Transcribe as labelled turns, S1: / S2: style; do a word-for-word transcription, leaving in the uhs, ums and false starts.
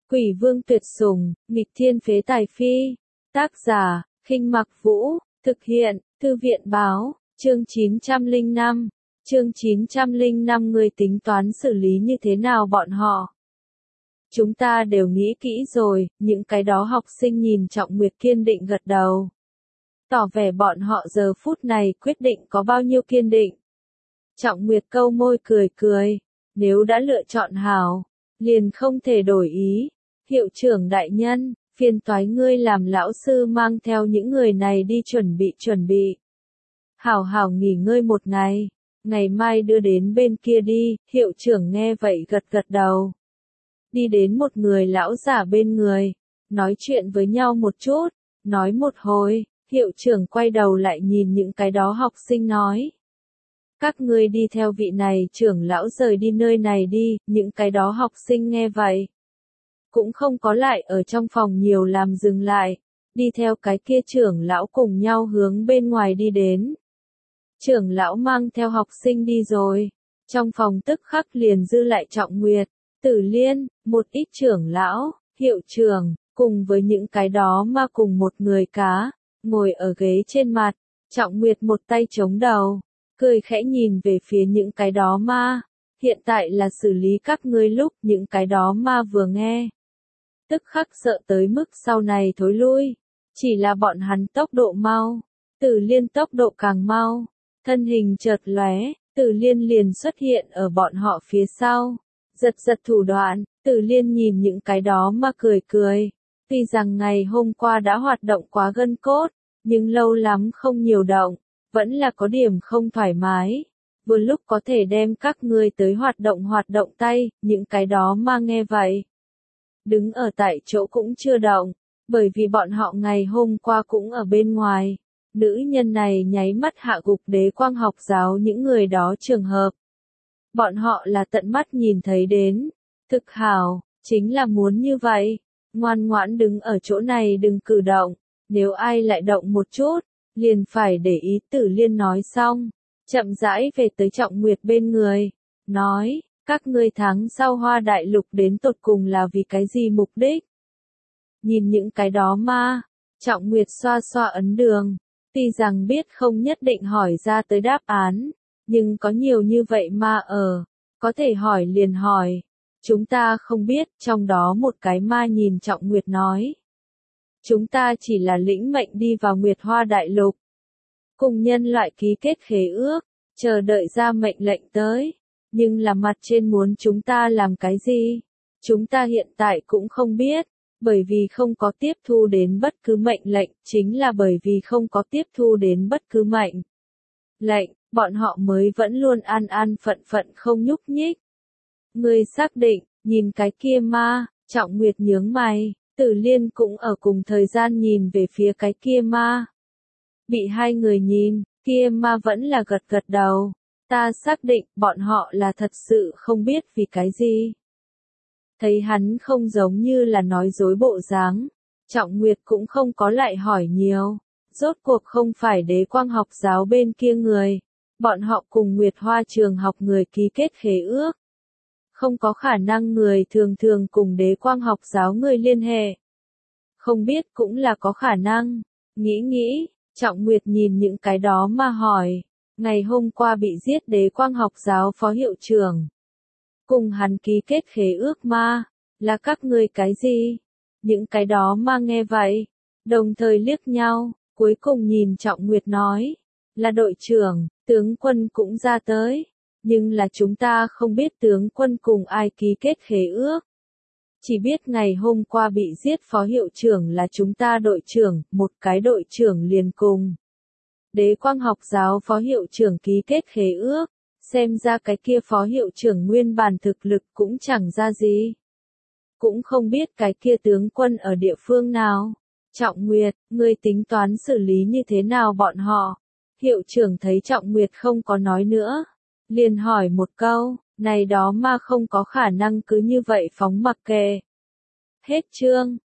S1: Quỷ vương tuyệt sủng, nghịch thiên phế tài phi. Tác giả, Khinh Mặc Vũ, thực hiện, Thư viện báo, chương chín trăm lẻ năm. Chương chín trăm lẻ năm người tính toán xử lý như thế nào bọn họ? Chúng ta đều nghĩ kỹ rồi, những cái đó học sinh nhìn Trọng Nguyệt kiên định gật đầu. Tỏ vẻ bọn họ giờ phút này quyết định có bao nhiêu kiên định. Trọng Nguyệt câu môi cười cười, nếu đã lựa chọn hảo, liền không thể đổi ý. Hiệu trưởng đại nhân, phiền toái ngươi làm lão sư mang theo những người này đi chuẩn bị chuẩn bị. Hảo hảo nghỉ ngơi một ngày, ngày mai đưa đến bên kia đi, hiệu trưởng nghe vậy gật gật đầu. Đi đến một người lão giả bên người, nói chuyện với nhau một chút, nói một hồi, hiệu trưởng quay đầu lại nhìn những cái đó học sinh nói. Các ngươi đi theo vị này trưởng lão rời đi nơi này đi, những cái đó học sinh nghe vậy. Cũng không có lại ở trong phòng nhiều làm dừng lại, đi theo cái kia trưởng lão cùng nhau hướng bên ngoài đi đến. Trưởng lão mang theo học sinh đi rồi, trong phòng tức khắc liền dư lại Trọng Nguyệt, Tử Liên, một ít trưởng lão, hiệu trưởng, cùng với những cái đó mà cùng một người cá, ngồi ở ghế trên mặt, Trọng Nguyệt một tay chống đầu, cười khẽ nhìn về phía những cái đó ma, hiện tại là xử lý các ngươi lúc những cái đó ma vừa nghe. Tức khắc sợ tới mức sau này thối lui, chỉ là bọn hắn tốc độ mau, Tử Liên tốc độ càng mau, thân hình chợt lóe, Tử Liên liền xuất hiện ở bọn họ phía sau, giật giật thủ đoạn, Tử Liên nhìn những cái đó mà cười cười, tuy rằng ngày hôm qua đã hoạt động quá gân cốt, nhưng lâu lắm không nhiều động, vẫn là có điểm không thoải mái, vừa lúc có thể đem các ngươi tới hoạt động hoạt động tay, những cái đó mà nghe vậy. Đứng ở tại chỗ cũng chưa động, bởi vì bọn họ ngày hôm qua cũng ở bên ngoài. Nữ nhân này nháy mắt hạ gục Đế Quang học giáo những người đó trường hợp. Bọn họ là tận mắt nhìn thấy đến. Thực hảo, chính là muốn như vậy. Ngoan ngoãn đứng ở chỗ này đừng cử động. Nếu ai lại động một chút, liền phải để ý. Tử Liên nói xong. Chậm rãi về tới Trọng Nguyệt bên người. Nói, các ngươi tháng sau Hoa Đại Lục đến tột cùng là vì cái gì mục đích? Nhìn những cái đó ma. Trọng Nguyệt xoa xoa ấn đường. Tuy rằng biết không nhất định hỏi ra tới đáp án, nhưng có nhiều như vậy mà ở, có thể hỏi liền hỏi. Chúng ta không biết, trong đó một cái ma nhìn Trọng Nguyệt nói. Chúng ta chỉ là lĩnh mệnh đi vào Nguyệt Hoa Đại Lục. Cùng nhân loại ký kết khế ước, chờ đợi ra mệnh lệnh tới. Nhưng là mặt trên muốn chúng ta làm cái gì? Chúng ta hiện tại cũng không biết. Bởi vì không có tiếp thu đến bất cứ mệnh lệnh, chính là bởi vì không có tiếp thu đến bất cứ mệnh lệnh, bọn họ mới vẫn luôn an an phận phận không nhúc nhích. Ngươi xác định, nhìn cái kia ma, Trọng Nguyệt nhướng mày, Tử Liên cũng ở cùng thời gian nhìn về phía cái kia ma. Bị hai người nhìn, kia ma vẫn là gật gật đầu, ta xác định bọn họ là thật sự không biết vì cái gì. Thấy hắn không giống như là nói dối bộ dáng, Trọng Nguyệt cũng không có lại hỏi nhiều, rốt cuộc không phải Đế Quang học giáo bên kia người, bọn họ cùng Nguyệt Hoa trường học người ký kết khế ước. Không có khả năng người thường thường cùng Đế Quang học giáo người liên hệ. Không biết cũng là có khả năng, nghĩ nghĩ, Trọng Nguyệt nhìn những cái đó mà hỏi, ngày hôm qua bị giết Đế Quang học giáo phó hiệu trưởng. Cùng hắn ký kết khế ước ma, là các ngươi cái gì? Những cái đó ma nghe vậy, đồng thời liếc nhau, cuối cùng nhìn Trọng Nguyệt nói, là đội trưởng, tướng quân cũng ra tới, nhưng là chúng ta không biết tướng quân cùng ai ký kết khế ước. Chỉ biết ngày hôm qua bị giết phó hiệu trưởng là chúng ta đội trưởng, một cái đội trưởng liền cùng. Đế Quang học giáo phó hiệu trưởng ký kết khế ước. Xem ra cái kia phó hiệu trưởng nguyên bản thực lực cũng chẳng ra gì. Cũng không biết cái kia tướng quân ở địa phương nào. Trọng Nguyệt, ngươi tính toán xử lý như thế nào bọn họ? Hiệu trưởng thấy Trọng Nguyệt không có nói nữa. Liền hỏi một câu, này đó mà không có khả năng cứ như vậy phóng mặc kệ. Hết chương.